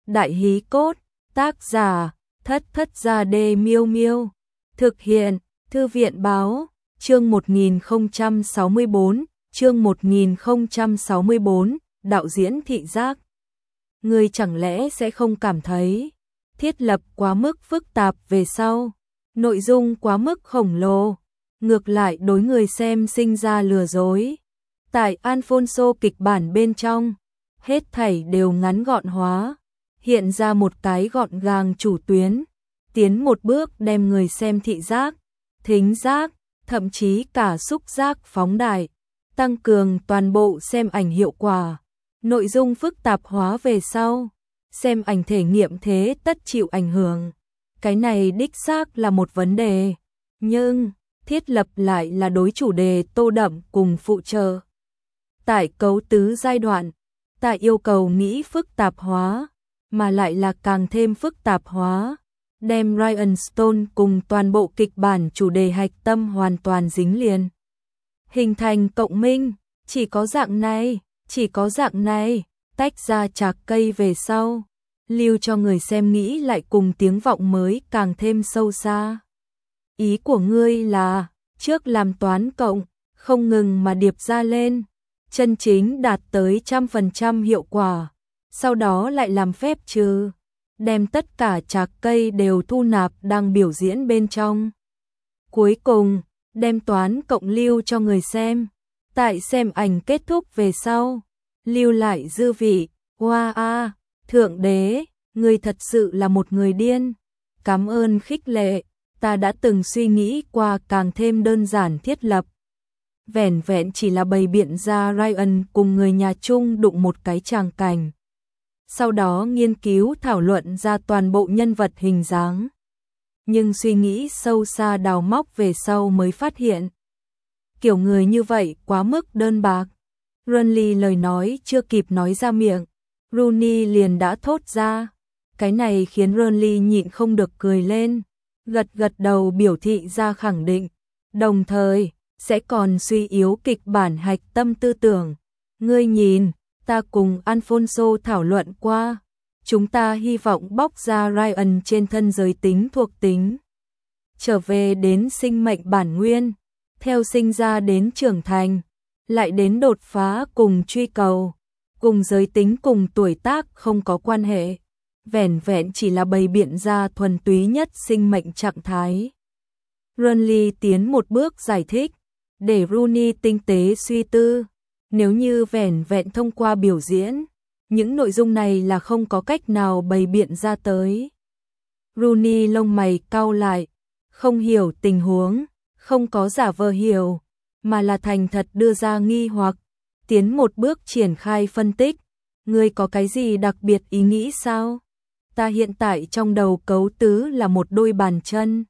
Đại hí cốt, tác giả, Thất Thất Gia Đê Miêu Miêu. Thực hiện, Thư viện báo, chương 1064, chương 1064, đạo diễn thị giác. Ngươi chẳng lẽ sẽ không cảm thấy thiết lập quá mức phức tạp về sau, nội dung quá mức khổng lồ, ngược lại đối người xem sinh ra lừa dối. Tại Alfonso kịch bản bên trong, hết thảy đều ngắn gọn hóa, hiện ra một cái gọn gàng chủ tuyến, tiến một bước đem người xem thị giác, thính giác, thậm chí cả xúc giác phóng đại, tăng cường toàn bộ xem ảnh hiệu quả. Nội dung phức tạp hóa về sau, xem ảnh thể nghiệm thế tất chịu ảnh hưởng. Cái này đích xác là một vấn đề, nhưng thiết lập lại là đối chủ đề tô đậm cùng phụ trợ. Tại cấu tứ giai đoạn, ta yêu cầu nghĩ phức tạp hóa, mà lại là càng thêm phức tạp hóa, đem Ryan Stone cùng toàn bộ kịch bản chủ đề hạch tâm hoàn toàn dính liền, hình thành cộng minh. Chỉ có dạng này, tách ra chạc cây về sau, lưu cho người xem nghĩ lại cùng tiếng vọng mới càng thêm sâu xa. Ý của ngươi là, trước làm toán cộng, không ngừng mà điệp ra lên, chân chính đạt tới 100% hiệu quả, sau đó lại làm phép trừ, đem tất cả chạc cây đều thu nạp đang biểu diễn bên trong. Cuối cùng, đem toán cộng lưu cho người xem, tại xem ảnh kết thúc về sau, lưu lại dư vị. Hoa a, Thượng Đế, ngươi thật sự là một người điên. Cảm ơn khích lệ, ta đã từng suy nghĩ qua càng thêm đơn giản thiết lập. Vẻn vẹn chỉ là bày biện ra Ryan cùng người nhà chung đụng một cái tràng cảnh. Sau đó nghiên cứu thảo luận ra toàn bộ nhân vật hình dáng. Nhưng suy nghĩ sâu xa đào móc về sau mới phát hiện, kiểu người như vậy quá mức đơn bạc. Runley lời nói chưa kịp nói ra miệng, Rooney liền đã thốt ra. Cái này khiến Runley nhịn không được cười lên, gật đầu biểu thị ra khẳng định, đồng thời sẽ còn suy yếu kịch bản hạch tâm tư tưởng. Ngươi nhìn, ta cùng Alfonso thảo luận qua, chúng ta hy vọng bóc ra Ryan trên thân giới tính thuộc tính, trở về đến sinh mệnh bản nguyên, theo sinh ra đến trưởng thành, lại đến đột phá cùng truy cầu, cùng giới tính cùng tuổi tác không có quan hệ, vẻn vẹn chỉ là bày biện ra thuần túy nhất sinh mệnh trạng thái. Runley tiến một bước giải thích, để Rooney tinh tế suy tư, nếu như vẻn vẹn thông qua biểu diễn, những nội dung này là không có cách nào bày biện ra tới. Rooney lông mày cau lại, không hiểu tình huống, không có giả vờ hiểu, mà là thành thật đưa ra nghi hoặc, tiến một bước triển khai phân tích. Ngươi có cái gì đặc biệt ý nghĩ sao? Ta hiện tại trong đầu cấu tứ là một đôi bàn chân.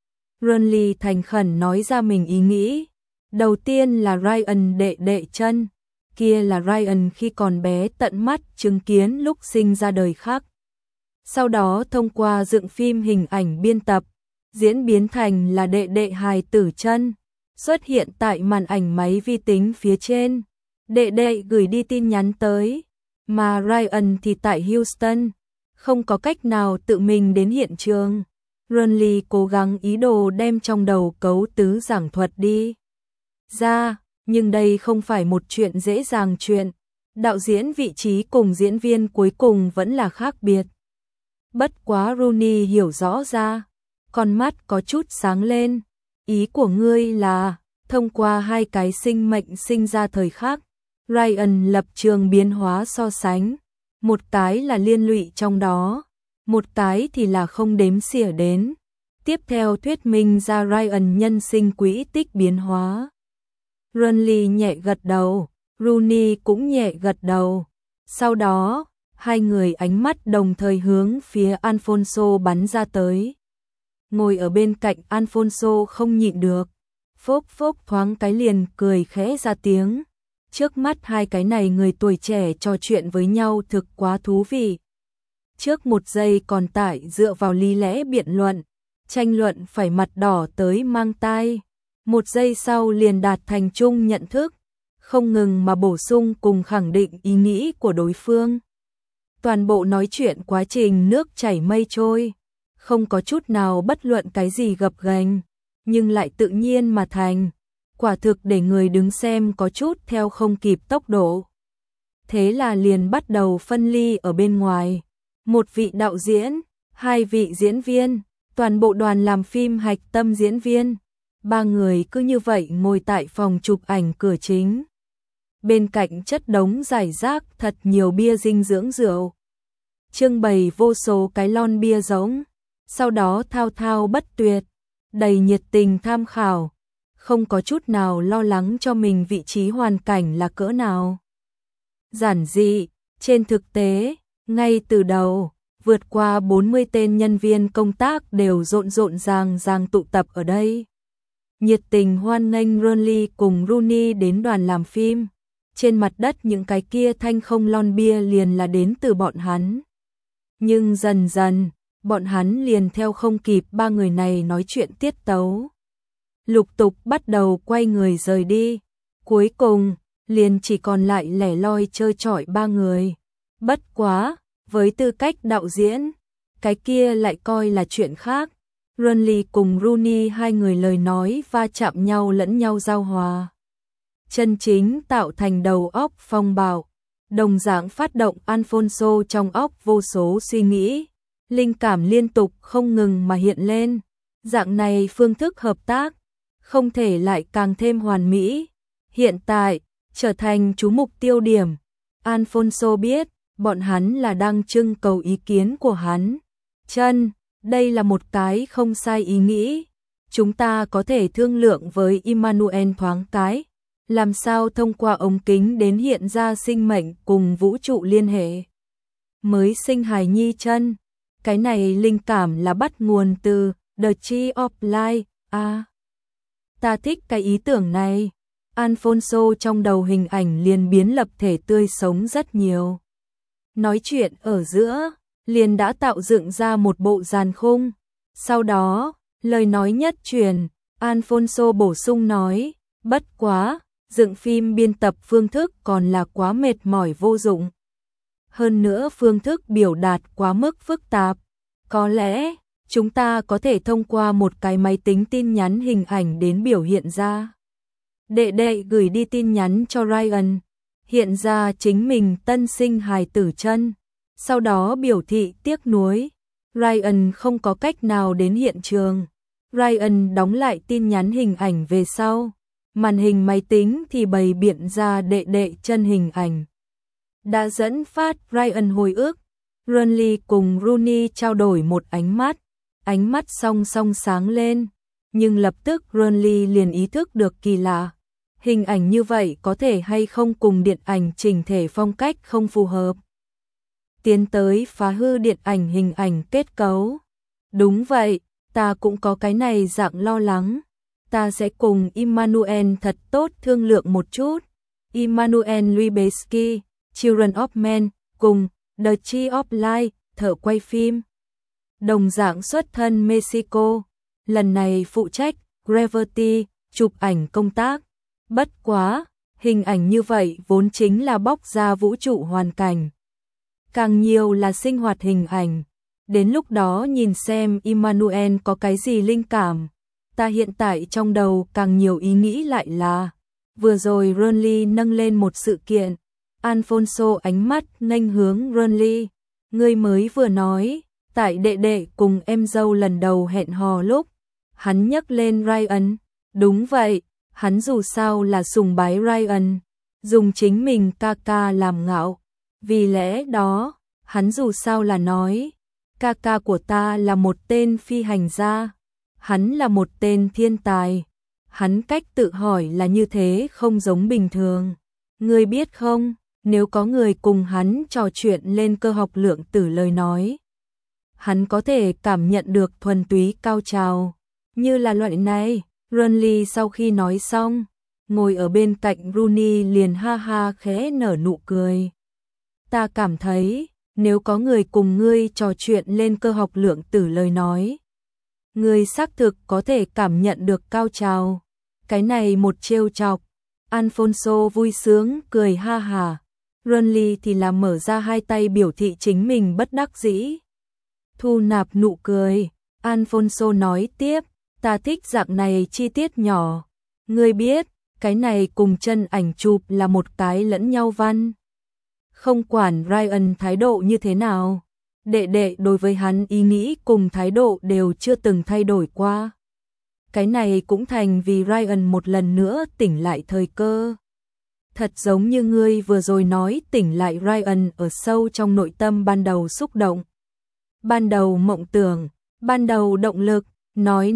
Runley thành khẩn nói ra mình ý nghĩ. Đầu tiên là Ryan đệ chân, kia là Ryan khi còn bé tận mắt chứng kiến lúc sinh ra đời khác. Sau đó thông qua dựng phim hình ảnh biên tập, diễn biến thành là đệ hài tử chân, xuất hiện tại màn ảnh máy vi tính phía trên. Đệ gửi đi tin nhắn tới, mà Ryan thì tại Houston, không có cách nào tự mình đến hiện trường. Runley cố gắng ý đồ đem trong đầu cấu tứ giảng thuật đi ra, nhưng đây không phải một chuyện dễ dàng chuyện. Đạo diễn vị trí cùng diễn viên cuối cùng vẫn là khác biệt. Bất quá Rooney hiểu rõ ra, con mắt có chút sáng lên. Ý của ngươi là, thông qua hai cái sinh mệnh sinh ra thời khác, Ryan lập trường biến hóa so sánh. Một cái là liên lụy trong đó, một cái thì là không đếm xỉa đến. Tiếp theo thuyết minh ra Ryan nhân sinh quỹ tích biến hóa. Runley nhẹ gật đầu, Rooney cũng nhẹ gật đầu. Sau đó, hai người ánh mắt đồng thời hướng phía Alfonso bắn ra tới. Ngồi ở bên cạnh Alfonso không nhịn được, phốc thoáng cái liền cười khẽ ra tiếng. Trước mắt hai cái này người tuổi trẻ trò chuyện với nhau thực quá thú vị. Trước một giây còn tại dựa vào lý lẽ biện luận, tranh luận phải mặt đỏ tới mang tai. Một giây sau liền đạt thành chung nhận thức, không ngừng mà bổ sung cùng khẳng định ý nghĩ của đối phương. Toàn bộ nói chuyện quá trình nước chảy mây trôi, không có chút nào bất luận cái gì gập ghềnh, nhưng lại tự nhiên mà thành, quả thực để người đứng xem có chút theo không kịp tốc độ. Thế là liền bắt đầu phân ly ở bên ngoài, một vị đạo diễn, hai vị diễn viên, toàn bộ đoàn làm phim hạch tâm diễn viên, ba người cứ như vậy ngồi tại phòng chụp ảnh cửa chính. Bên cạnh chất đống rải rác thật nhiều bia dinh dưỡng rượu, trưng bày vô số cái lon bia giống, sau đó thao thao bất tuyệt, đầy nhiệt tình tham khảo, không có chút nào lo lắng cho mình vị trí hoàn cảnh là cỡ nào. Giản dị, trên thực tế, ngay từ đầu, vượt qua 40 tên nhân viên công tác đều rộn ràng tụ tập ở đây. Nhiệt tình hoan nghênh Ronly cùng Rooney đến đoàn làm phim. Trên mặt đất những cái kia thanh không lon bia liền là đến từ bọn hắn. Nhưng dần dần, bọn hắn liền theo không kịp ba người này nói chuyện tiết tấu. Lục tục bắt đầu quay người rời đi. Cuối cùng, liền chỉ còn lại lẻ loi chơi chọi ba người. Bất quá, với tư cách đạo diễn, cái kia lại coi là chuyện khác. Ronly cùng Rooney hai người lời nói va chạm nhau lẫn nhau giao hòa. Chân chính tạo thành đầu óc phong bạo, đồng dạng phát động Alfonso trong óc vô số suy nghĩ, linh cảm liên tục không ngừng mà hiện lên. Dạng này phương thức hợp tác, không thể lại càng thêm hoàn mỹ. Hiện tại, trở thành chú mục tiêu điểm. Alfonso biết, bọn hắn là đang trưng cầu ý kiến của hắn. Chân, đây là một cái không sai ý nghĩ. Chúng ta có thể thương lượng với Emmanuel thoáng cái. Làm sao thông qua ống kính đến hiện ra sinh mệnh cùng vũ trụ liên hệ. Mới sinh hài nhi chân. Cái này linh cảm là bắt nguồn từ The Tree of Life. Ta thích cái ý tưởng này. Alfonso trong đầu hình ảnh liền biến lập thể tươi sống rất nhiều. Nói chuyện ở giữa, liền đã tạo dựng ra một bộ dàn khung. Sau đó, lời nói nhất truyền, Alfonso bổ sung nói, bất quá, dựng phim biên tập phương thức còn là quá mệt mỏi vô dụng. Hơn nữa phương thức biểu đạt quá mức phức tạp. Có lẽ, chúng ta có thể thông qua một cái máy tính tin nhắn hình ảnh đến biểu hiện ra. Đệ đệ gửi đi tin nhắn cho Ryan, hiện ra chính mình tân sinh hài tử chân, sau đó biểu thị tiếc nuối. Ryan không có cách nào đến hiện trường. Ryan đóng lại tin nhắn hình ảnh về sau, màn hình máy tính thì bày biện ra đệ đệ chân hình ảnh. Đã dẫn phát Ryan hồi ức. Ronly cùng Rooney trao đổi một ánh mắt song song sáng lên, nhưng lập tức Ronly liền ý thức được kỳ lạ. Hình ảnh như vậy có thể hay không cùng điện ảnh chỉnh thể phong cách không phù hợp. Tiến tới phá hư điện ảnh hình ảnh kết cấu. Đúng vậy, ta cũng có cái này dạng lo lắng. Ta sẽ cùng Emmanuel thật tốt thương lượng một chút. Emmanuel Lubezki, Children of Men, cùng The Tree of Life, thợ quay phim. Đồng dạng xuất thân Mexico, lần này phụ trách Gravity, chụp ảnh công tác. Bất quá, hình ảnh như vậy vốn chính là bóc ra vũ trụ hoàn cảnh. Càng nhiều là sinh hoạt hình ảnh. Đến lúc đó nhìn xem Emmanuel có cái gì linh cảm. Ta hiện tại trong đầu càng nhiều ý nghĩ lại là, vừa rồi Ronly nâng lên một sự kiện. Alfonso ánh mắt nghênh hướng Ronly. Ngươi mới vừa nói, tại đệ đệ cùng em dâu lần đầu hẹn hò lúc, hắn nhắc lên Ryan. Đúng vậy, hắn dù sao là sùng bái Ryan, dùng chính mình ca ca làm ngạo. Vì lẽ đó, hắn dù sao là nói, ca ca của ta là một tên phi hành gia, hắn là một tên thiên tài. Hắn cách tự hỏi là như thế không giống bình thường. Ngươi biết không, nếu có người cùng hắn trò chuyện lên cơ học lượng tử lời nói, hắn có thể cảm nhận được thuần túy cao trào, như là loại này. Ronly sau khi nói xong, ngồi ở bên cạnh Rooney liền ha ha khẽ nở nụ cười. Ta cảm thấy, nếu có người cùng ngươi trò chuyện lên cơ học lượng tử lời nói, ngươi xác thực có thể cảm nhận được cao trào. Cái này một trêu chọc. Alfonso vui sướng cười ha hà. Renly thì là mở ra hai tay biểu thị chính mình bất đắc dĩ. Thu nạp nụ cười, Alfonso nói tiếp, ta thích dạng này chi tiết nhỏ. Ngươi biết, cái này cùng chân ảnh chụp là một cái lẫn nhau văn. Không quản Ryan thái độ như thế nào, đệ đệ đối với hắn ý nghĩ cùng thái độ đều chưa từng thay đổi qua. Cái này cũng thành vì Ryan một lần nữa tỉnh lại thời cơ. Thật giống như ngươi vừa rồi nói tỉnh lại Ryan ở sâu trong nội tâm ban đầu xúc động. Ban đầu mộng tưởng, ban đầu động lực, nói,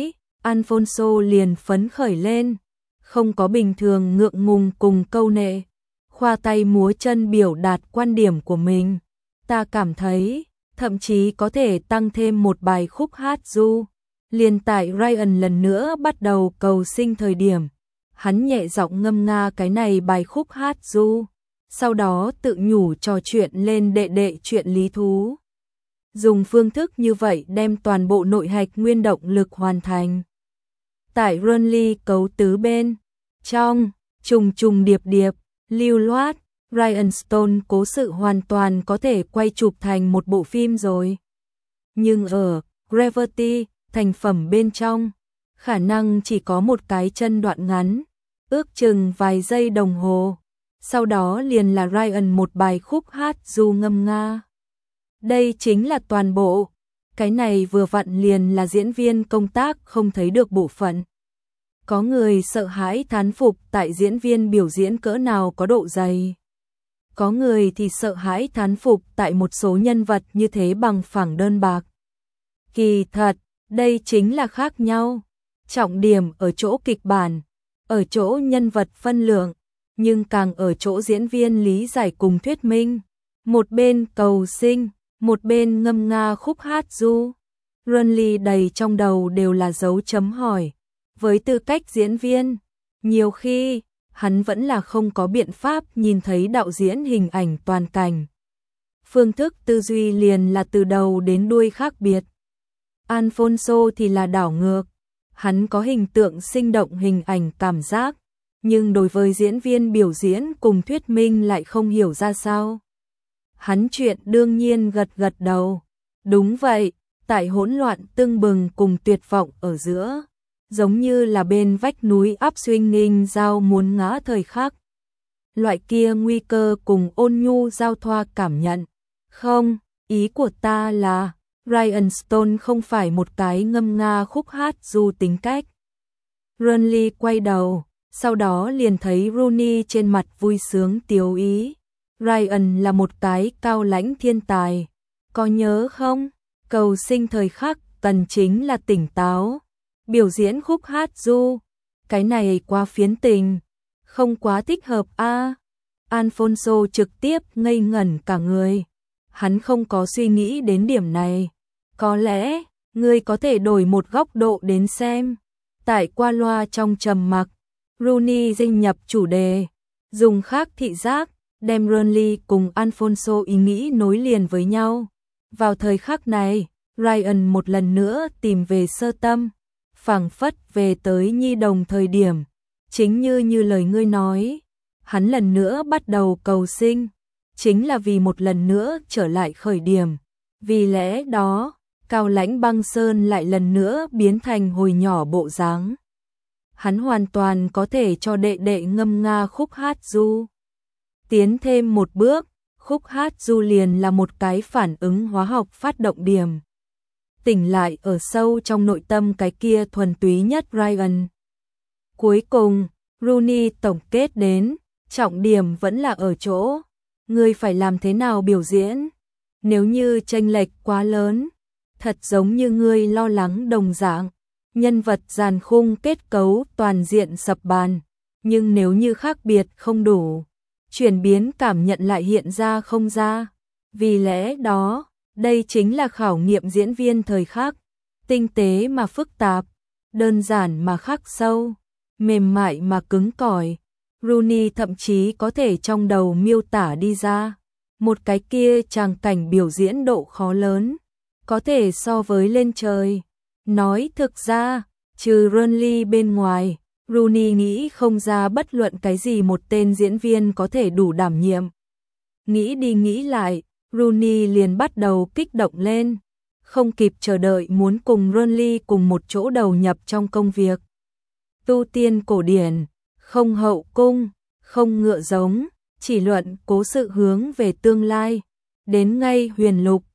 Alfonso liền phấn khởi lên, không có bình thường ngượng ngùng cùng câu nệ, khoa tay múa chân biểu đạt quan điểm của mình. Ta cảm thấy, thậm chí có thể tăng thêm một bài khúc hát du. Liền tại Ryan lần nữa bắt đầu cầu sinh thời điểm, hắn nhẹ giọng ngâm nga cái này bài khúc hát du, sau đó tự nhủ trò chuyện lên đệ đệ chuyện lý thú. Dùng phương thức như vậy đem toàn bộ nội hạch nguyên động lực hoàn thành. Tại Renly cấu tứ bên, trong, trùng điệp điệp, lưu loát, Ryan Stone cố sự hoàn toàn có thể quay chụp thành một bộ phim rồi. Nhưng ở Gravity, thành phẩm bên trong, khả năng chỉ có một cái chân đoạn ngắn, ước chừng vài giây đồng hồ. Sau đó liền là Ryan một bài khúc hát du ngâm nga. Đây chính là toàn bộ. Cái này vừa vặn liền là diễn viên công tác không thấy được bộ phận. Có người sợ hãi thán phục tại diễn viên biểu diễn cỡ nào có độ dày. Có người thì sợ hãi thán phục tại một số nhân vật như thế bằng phẳng đơn bạc. Kỳ thật, đây chính là khác nhau. Trọng điểm ở chỗ kịch bản, ở chỗ nhân vật phân lượng, nhưng càng ở chỗ diễn viên lý giải cùng thuyết minh. Một bên cầu sinh, một bên ngâm nga khúc hát du. Renly đầy trong đầu đều là dấu chấm hỏi. Với tư cách diễn viên, nhiều khi, hắn vẫn là không có biện pháp nhìn thấy đạo diễn hình ảnh toàn cảnh. Phương thức tư duy liền là từ đầu đến đuôi khác biệt. Alfonso thì là đảo ngược. Hắn có hình tượng sinh động hình ảnh cảm giác, nhưng đối với diễn viên biểu diễn cùng thuyết minh lại không hiểu ra sao. Hắn chuyện đương nhiên gật đầu. Đúng vậy, tại hỗn loạn tưng bừng cùng tuyệt vọng ở giữa, giống như là bên vách núi áp swinging giao muốn ngã thời khắc. Loại kia nguy cơ cùng ôn nhu giao thoa cảm nhận. Không, ý của ta là Ryan Stone không phải một cái ngâm nga khúc hát du tính cách. Renly quay đầu, sau đó liền thấy Rooney trên mặt vui sướng tiếu ý. Ryan là một cái cao lãnh thiên tài. Có nhớ không? Cầu sinh thời khắc cần chính là tỉnh táo. Biểu diễn khúc hát du. Cái này quá phiến tình. Không quá thích hợp a. Alfonso trực tiếp ngây ngẩn cả người. Hắn không có suy nghĩ đến điểm này. Có lẽ, ngươi có thể đổi một góc độ đến xem. Tại qua loa trong trầm mặc, Rooney dinh nhập chủ đề, dùng khác thị giác, đem Renly cùng Alfonso ý nghĩ nối liền với nhau. Vào thời khắc này, Ryan một lần nữa tìm về sơ tâm, phảng phất về tới nhi đồng thời điểm. Chính như lời ngươi nói, hắn lần nữa bắt đầu cầu sinh, chính là vì một lần nữa trở lại khởi điểm. Vì lẽ đó, cao lãnh băng sơn lại lần nữa biến thành hồi nhỏ bộ dáng. Hắn hoàn toàn có thể cho đệ đệ ngâm nga khúc hát du. Tiến thêm một bước, khúc hát du liền là một cái phản ứng hóa học phát động điểm. Tỉnh lại ở sâu trong nội tâm cái kia thuần túy nhất Ryan. Cuối cùng, Rooney tổng kết đến, trọng điểm vẫn là ở chỗ. Ngươi phải làm thế nào biểu diễn? Nếu như chênh lệch quá lớn, thật giống như ngươi lo lắng đồng dạng, nhân vật dàn khung kết cấu toàn diện sập bàn, nhưng nếu như khác biệt không đủ, chuyển biến cảm nhận lại hiện ra không ra. Vì lẽ đó, đây chính là khảo nghiệm diễn viên thời khắc, tinh tế mà phức tạp, đơn giản mà khắc sâu, mềm mại mà cứng cỏi. Rooney thậm chí có thể trong đầu miêu tả đi ra một cái kia tràng cảnh biểu diễn độ khó lớn, có thể so với lên trời. Nói thực ra, trừ Renly bên ngoài, Rooney nghĩ không ra bất luận cái gì một tên diễn viên có thể đủ đảm nhiệm Nghĩ đi nghĩ lại, Rooney liền bắt đầu kích động lên, không kịp chờ đợi muốn cùng Ronly cùng một chỗ đầu nhập trong công việc. Tu tiên cổ điển, không hậu cung, không ngựa giống, chỉ luận cố sự hướng về tương lai. Đến ngay huyền lục,